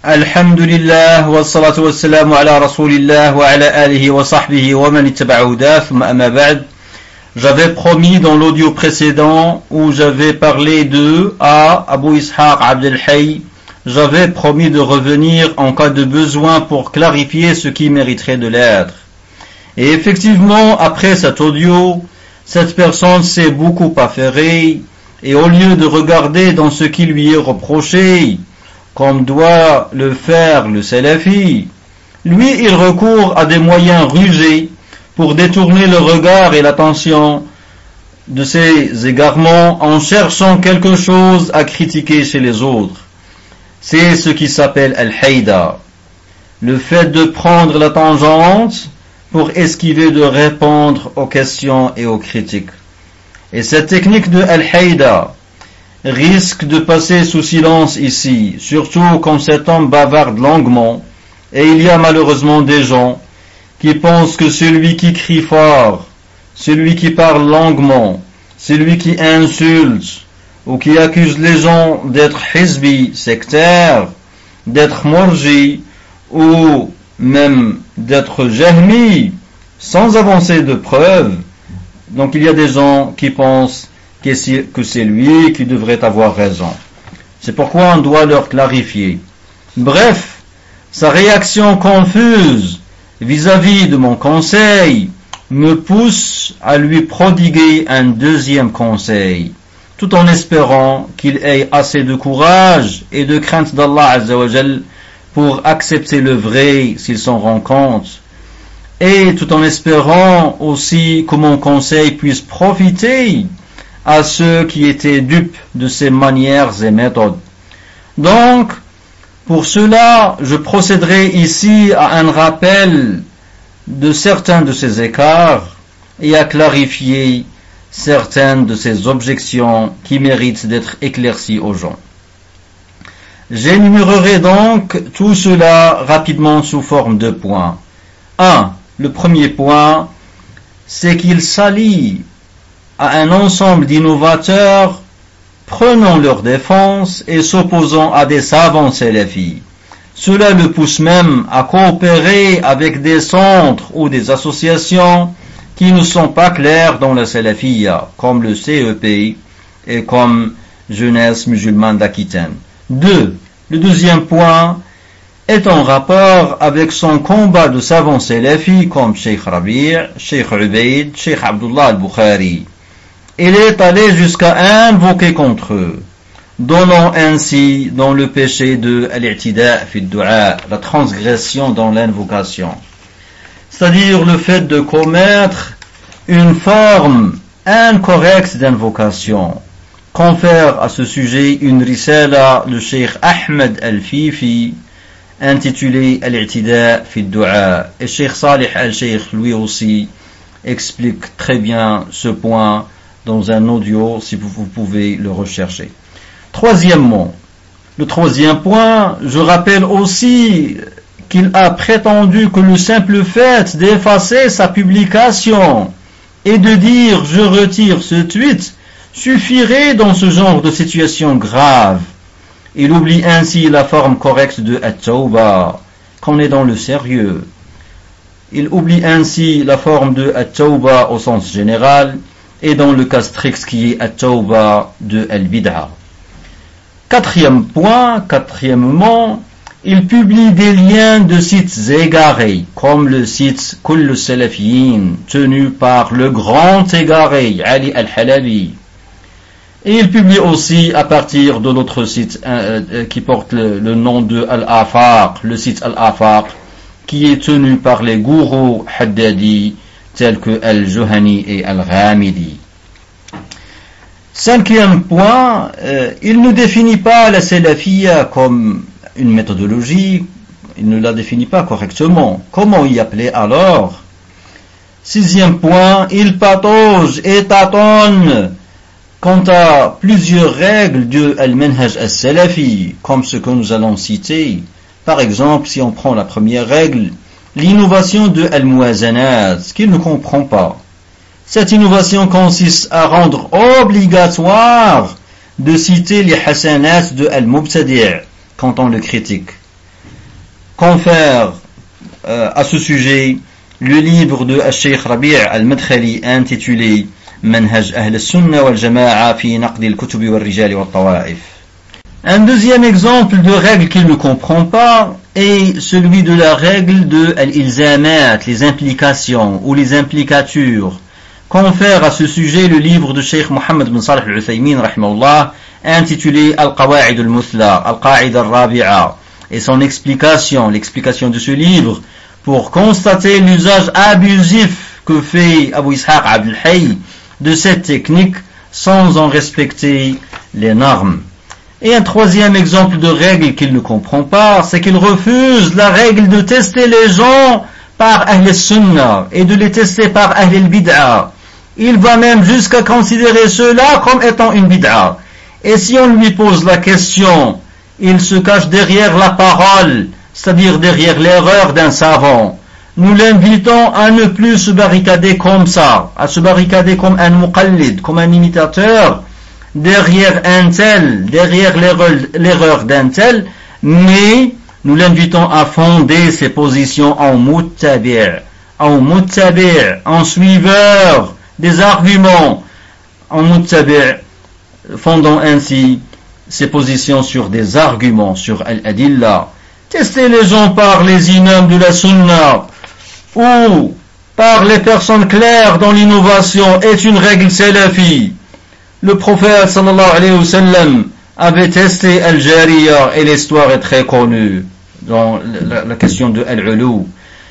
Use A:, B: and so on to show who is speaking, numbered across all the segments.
A: Alhamdulillah wa salatu wa salamu ala rasulillah wa ala alihi wa sahbihi wa man ittaba'a hudah thumma amma ba'd. J'avais promis dans l'audio précédent où j'avais parlé de Abu Ishaq Abd al-Hayy, j'avais promis de revenir en cas de besoin pour clarifier ce qui mériterait de l'être. Et effectivement, après cet audio, cette personne s'est beaucoup affairée et au lieu de regarder dans ce qui lui est reproché, comme doit le faire le salafi, lui il recourt à des moyens rusés pour détourner le regard et l'attention de ses égarements en cherchant quelque chose à critiquer chez les autres. C'est ce qui s'appelle al-hayda, le fait de prendre la tangente pour esquiver de répondre aux questions et aux critiques. Et cette technique de al-hayda risque de passer sous silence ici, surtout quand cet homme bavarde longuement, et il y a malheureusement des gens qui pensent que celui qui crie fort, celui qui parle longuement, celui qui insulte ou qui accuse les gens d'être hizbi, sectaire, d'être morji ou même d'être jahmi, sans avancer de preuves. Donc il y a des gens qui pensent que c'est lui qui devrait avoir raison. C'est pourquoi on doit leur clarifier. Bref, sa réaction confuse vis-à-vis de mon conseil me pousse à lui prodiguer un deuxième conseil, tout en espérant qu'il ait assez de courage et de crainte d'Allah Azza wa Jal pour accepter le vrai s'il s'en rend compte, et tout en espérant aussi que mon conseil puisse profiter à ceux qui étaient dupes de ses manières et méthodes. Donc, pour cela, je procéderai ici à un rappel de certains de ces écarts et à clarifier certaines de ces objections qui méritent d'être éclaircies aux gens. J'énumérerai donc tout cela rapidement sous forme de points. 1. Le premier point, c'est qu'il s'allie à un ensemble d'innovateurs prenant leur défense et s'opposant à des savants salafis. Cela le pousse même à coopérer avec des centres ou des associations qui ne sont pas claires dans la salafiyya, comme le CEP et comme Jeunesse musulmane d'Aquitaine. 2. Le deuxième point est en rapport avec son combat de savants salafis comme Cheikh Rabi', Cheikh Ubaid, Cheikh Abdullah al-Bukhari. Il est allé jusqu'à invoquer contre eux, donnant ainsi dans le péché de al-i'tida' fi ad-du'a, la transgression dans l'invocation, c'est-à-dire le fait de commettre une forme incorrecte d'invocation. Confère à ce sujet une risala de Cheikh Ahmed al-Fifi intitulée al-i'tida' fi ad-du'a, et Cheikh Salih al-Sheikh lui aussi explique très bien ce point dans un audio, si vous pouvez le rechercher. Troisièmement, le troisième point, je rappelle aussi qu'il a prétendu que le simple fait d'effacer sa publication et de dire « je retire ce tweet » suffirait dans ce genre de situation grave. Il oublie ainsi la forme correcte de at-tawba, qu'on est dans le sérieux. Il oublie ainsi la forme de at-tawba au sens général, et dans le cas strict qui est at-tawba de al-bid'a. Quatrièmement, il publie des liens de sites égarés, comme le site Kull Salafiyin, tenu par le grand égaré Ali al-Halabi. Et il publie aussi à partir de notre site qui porte le nom de Al-Afaq, le site Al-Afaq, qui est tenu par les gourous Haddadi, tels que Al-Juhani et Al-Ghamidi. Cinquième point, il ne définit pas la salafiyya comme une méthodologie, il ne la définit pas correctement. Comment y appeler alors? Sixième point, il patauge et tâtonne quant à plusieurs règles de Al-Manhaj al-Salafi, comme ce que nous allons citer. Par exemple, si on prend la première règle, l'innovation de Al-Muwazanat, ce qu'il ne comprend pas. Cette innovation consiste à rendre obligatoire de citer les hasanats de Al-Mubtadi' quand on le critique. confère à ce sujet le livre de Cheikh Rabi' al-Madkhali intitulé Manhaj Ahl al-Sunnah wal-Jama'a fi Naqd al-Kutub wal-Rijal wal-Tawa'if. Un deuxième exemple de règle qu'il ne comprend pas est celui de la règle de al-ilzamat, les implications ou les implicatures. Confère à ce sujet le livre de Cheikh Mohammed bin Salih al-Uthaymin rahimahullah intitulé Al-Qawa'id al-Muthla, Al-Qa'id al-Rabi'a, et son l'explication de ce livre pour constater l'usage abusif que fait Abu Ishaq Abd al-Hayy de cette technique sans en respecter les normes. Et un troisième exemple de règle qu'il ne comprend pas, c'est qu'il refuse la règle de tester les gens par Ahl al-Sunnah et de les tester par Ahl al-Bid'a. Il va même jusqu'à considérer cela comme étant une bid'a. Et si on lui pose la question, il se cache derrière la parole, c'est-à-dire derrière l'erreur d'un savant. Nous l'invitons à ne plus se barricader comme ça, à se barricader comme un muqallid, comme un imitateur, derrière un tel, derrière l'erreur d'un tel, mais nous l'invitons à fonder ses positions en muttabi', en suiveur des arguments, en muttabi', fondant ainsi ses positions sur des arguments, sur al-adillah. Tester les gens par les imams de la sunna ou par les personnes claires dans l'innovation est une règle salafi. Le prophète sallallahu alayhi wa sallam avait testé Al-Jariya et l'histoire est très connue dans la question de Al-Ulu.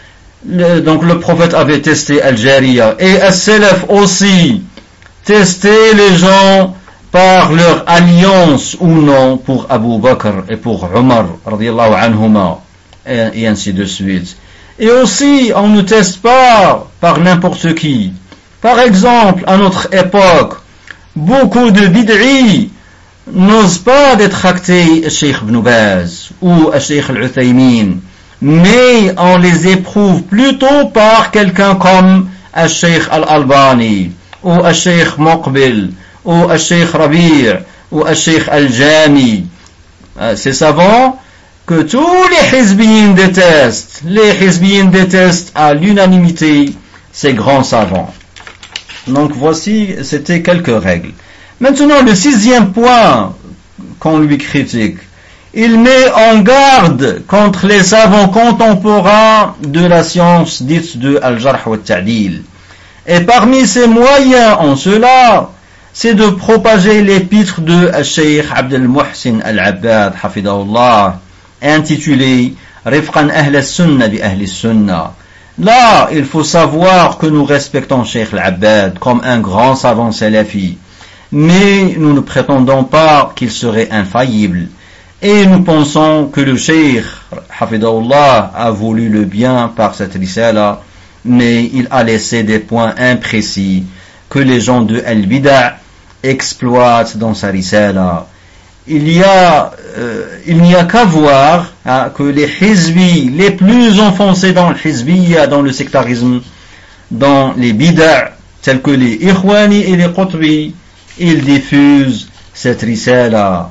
A: Donc le prophète avait testé Al-Jariya et As-Salaf aussi testé les gens par leur alliance ou non pour Abu Bakr et pour Omar radiyallahu anhuma et ainsi de suite. Et aussi on ne teste pas par n'importe qui. Par exemple, à notre époque, beaucoup de bid'i n'osent pas détracter Cheikh Ibn Baz ou Cheikh Al-Uthaymin, mais on les éprouve plutôt par quelqu'un comme Cheikh Al-Albani ou Cheikh Muqbil ou Cheikh Rabi' ou Cheikh Al-Jami. Ces savants que tous les hizbiyin détestent. Les hizbiyin détestent à l'unanimité ces grands savants. Donc voici, c'était quelques règles. Maintenant, le sixième point qu'on lui critique, il met en garde contre les savants contemporains de la science dite de Al-Jarh wa Ta'dil. Et parmi ses moyens en cela, c'est de propager l'épître de Cheikh Abd al-Muhsin al-Abbad, hafidahullah, intitulé Rifqan Ahl al-Sunnah bi Ahl al-Sunnah. Là, il faut savoir que nous respectons Cheikh al-Abbad comme un grand savant salafi, mais nous ne prétendons pas qu'il serait infaillible. Et nous pensons que le Cheikh, hafidahullah, a voulu le bien par cette risala, mais il a laissé des points imprécis que les gens de Al-Bida' exploitent dans sa risala. Il n'y a qu'à voir que les hizbi les plus enfoncés dans le hizbiyya, dans le sectarisme, dans les bid'a, tels que les ikhwani et les qutbi, ils diffusent cette risala.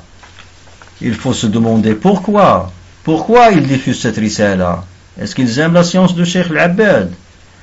A: Il faut se demander pourquoi ils diffusent cette risala. Est-ce qu'ils aiment la science de Cheikh Al-Abbad?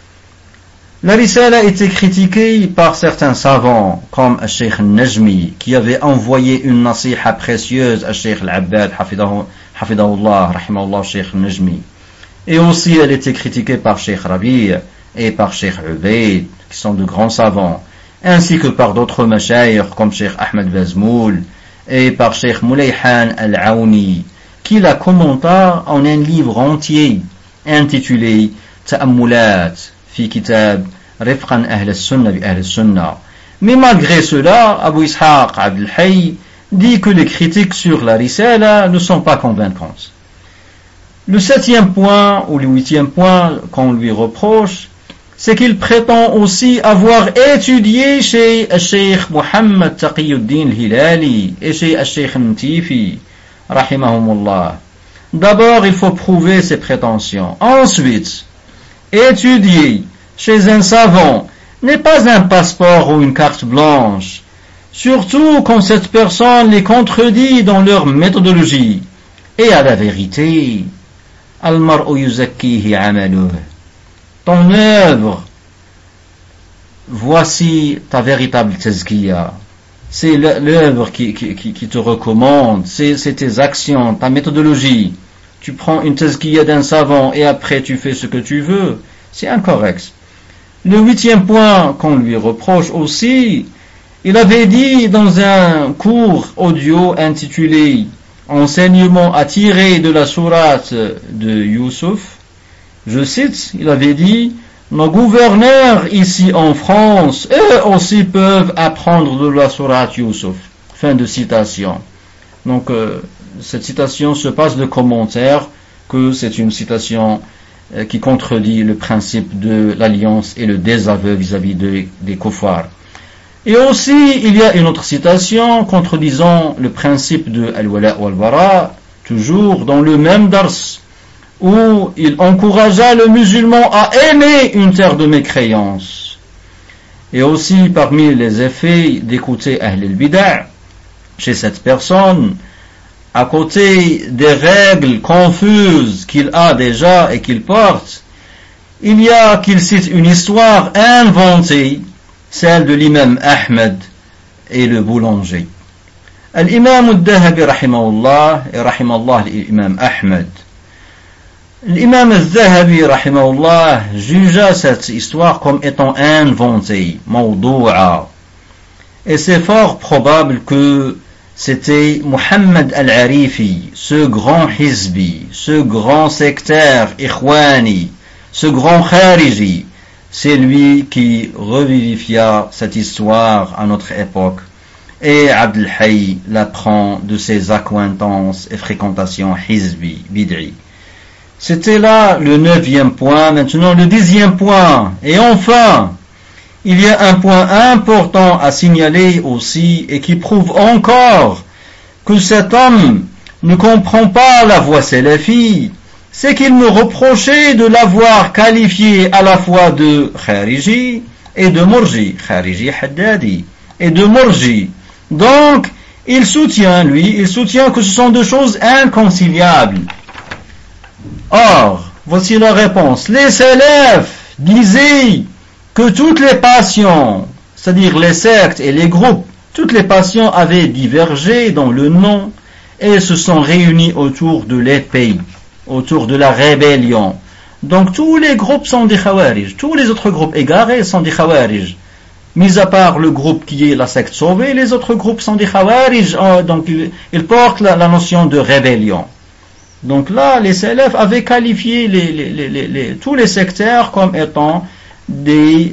A: La risala a été critiquée par certains savants, comme Cheikh Al-Najmi, qui avait envoyé une nasiha précieuse à Cheikh Al-Abbad, hafidahullah, rahimahullah, Cheikh Al-Najmi. Et aussi, elle était critiquée par Cheikh Rabi' et par Cheikh Ubaid, qui sont de grands savants, ainsi que par d'autres mashayikh, comme Cheikh Ahmed Bazmoul, et par Cheikh Mulayhan Al-Aouni, qui la commenta en un livre entier, intitulé Ta'ammulat, fi kitab Rifqan Ahl al-Sunnah bi Ahl al-Sunnah. Mais malgré cela, Abu Ishaq Abd al-Hayy dit que les critiques sur la risala ne sont pas convaincantes. Le septième point, ou le huitième point qu'on lui reproche, c'est qu'il prétend aussi avoir étudié chez Cheikh Muhammad Taqiyuddin al-Hilali et chez Cheikh Ntifi, rahimahumullah. D'abord, il faut prouver ses prétentions. Ensuite, étudier chez un savant n'est pas un passeport ou une carte blanche, surtout quand cette personne les contredit dans leur méthodologie. Et à la vérité, Al-mar'u yuzakkihi amaluh. Ton œuvre, voici ta véritable tazkiya. C'est l'œuvre qui te recommande, c'est tes actions, ta méthodologie. Tu prends une tazkiya d'un savant et après tu fais ce que tu veux. C'est incorrect. Le 8e point qu'on lui reproche aussi, il avait dit dans un cours audio intitulé Enseignement à tirer de la sourate de Youssouf, je cite, il avait dit, nos gouverneurs ici en France, eux aussi peuvent apprendre de la sourate Youssouf. Fin de citation. Donc, cette citation se passe de commentaire que c'est une citation qui contredit le principe de l'alliance et le désaveu vis-à-vis des kuffars. Et aussi, il y a une autre citation contredisant le principe de Al-Wala wal-Bara, toujours dans le même dars, où il encouragea le musulman à aimer une terre de mécréance. Et aussi, parmi les effets d'écouter Ahl al-Bida' chez cette personne, à côté des règles confuses qu'il a déjà et qu'il porte, il y a qu'il cite une histoire inventée, celle de l'imam Ahmed et le boulanger. L'imam al-Dhahabi rahimahullah et rahimallah l'imam Ahmed. L'imam al-Dhahabi rahimahullah jugea cette histoire comme étant inventée, mawdou'a. Et c'est fort probable que c'était Muhammad al-Arifi, ce grand hizbi, ce grand sectaire ikhwani, ce grand khariji. C'est lui qui revivifia cette histoire à notre époque. Et Abd al-Hayy l'apprend de ses accointances et fréquentations hizbi, bid'i. C'était là le 9e point, maintenant le 10e point. Et enfin, il y a un point important à signaler aussi et qui prouve encore que cet homme ne comprend pas la voie salafi. C'est qu'il me reprochait de l'avoir qualifié à la fois de Khariji et de Murji, Khariji Haddadi, et de Murji. Donc, il soutient que ce sont deux choses inconciliables. Or, voici la réponse. Les salafs disaient que toutes les passions, c'est-à-dire les sectes et les groupes, toutes les passions avaient divergé dans le nom et se sont réunis autour de l'épée, autour de la rébellion. Donc tous les groupes sont des khawarij, tous les autres groupes égarés sont des khawarij. Mis à part le groupe qui est la secte sauvée, les autres groupes sont des khawarij, donc ils portent la notion de rébellion. Donc là, les salafs avaient qualifié tous les sectaires comme étant des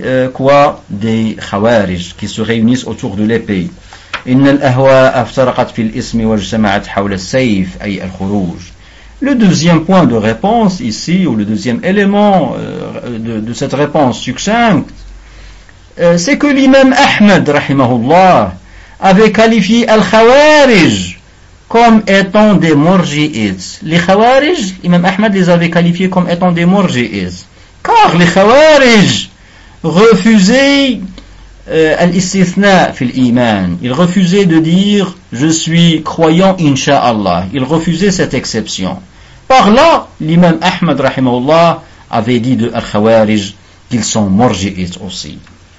A: khawarij qui se réunissent autour de l'épée. إن الأهواء افترقت في الاسم واجتمعت حول السيف أي الخروج. Le deuxième point de réponse ici, ou le deuxième élément de cette réponse succincte, c'est que l'imam Ahmed, rahimahullah, avait qualifié al-Khawarij comme étant des murji'ites. Les Khawarij, l'imam Ahmed les avait qualifiés comme étant des murji'ites. Car les Khawarij refusaient al-istithna fil iman. Ils refusaient de dire je suis croyant insha'Allah. Ils refusaient cette exception. Par là, l'imam Ahmed rahimahullah avait dit de al-Khawarij qu'ils sont murji'ites aussi.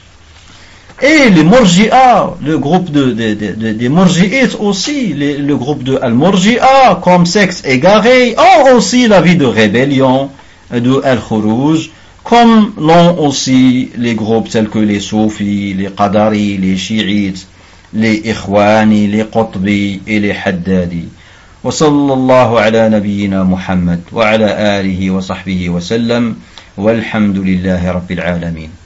A: Et les murji'a, le groupe des murji'ites aussi, le groupe de al-murji'a comme secte égarée, ont aussi la vie de rébellion de al-khuruj, comme l'ont aussi les groupes tels que les soufis, les qadari, les chiites, les ikhwani, les qutbi et les haddadi. وصلى الله على نبينا محمد وعلى آله وصحبه وسلم والحمد لله رب العالمين.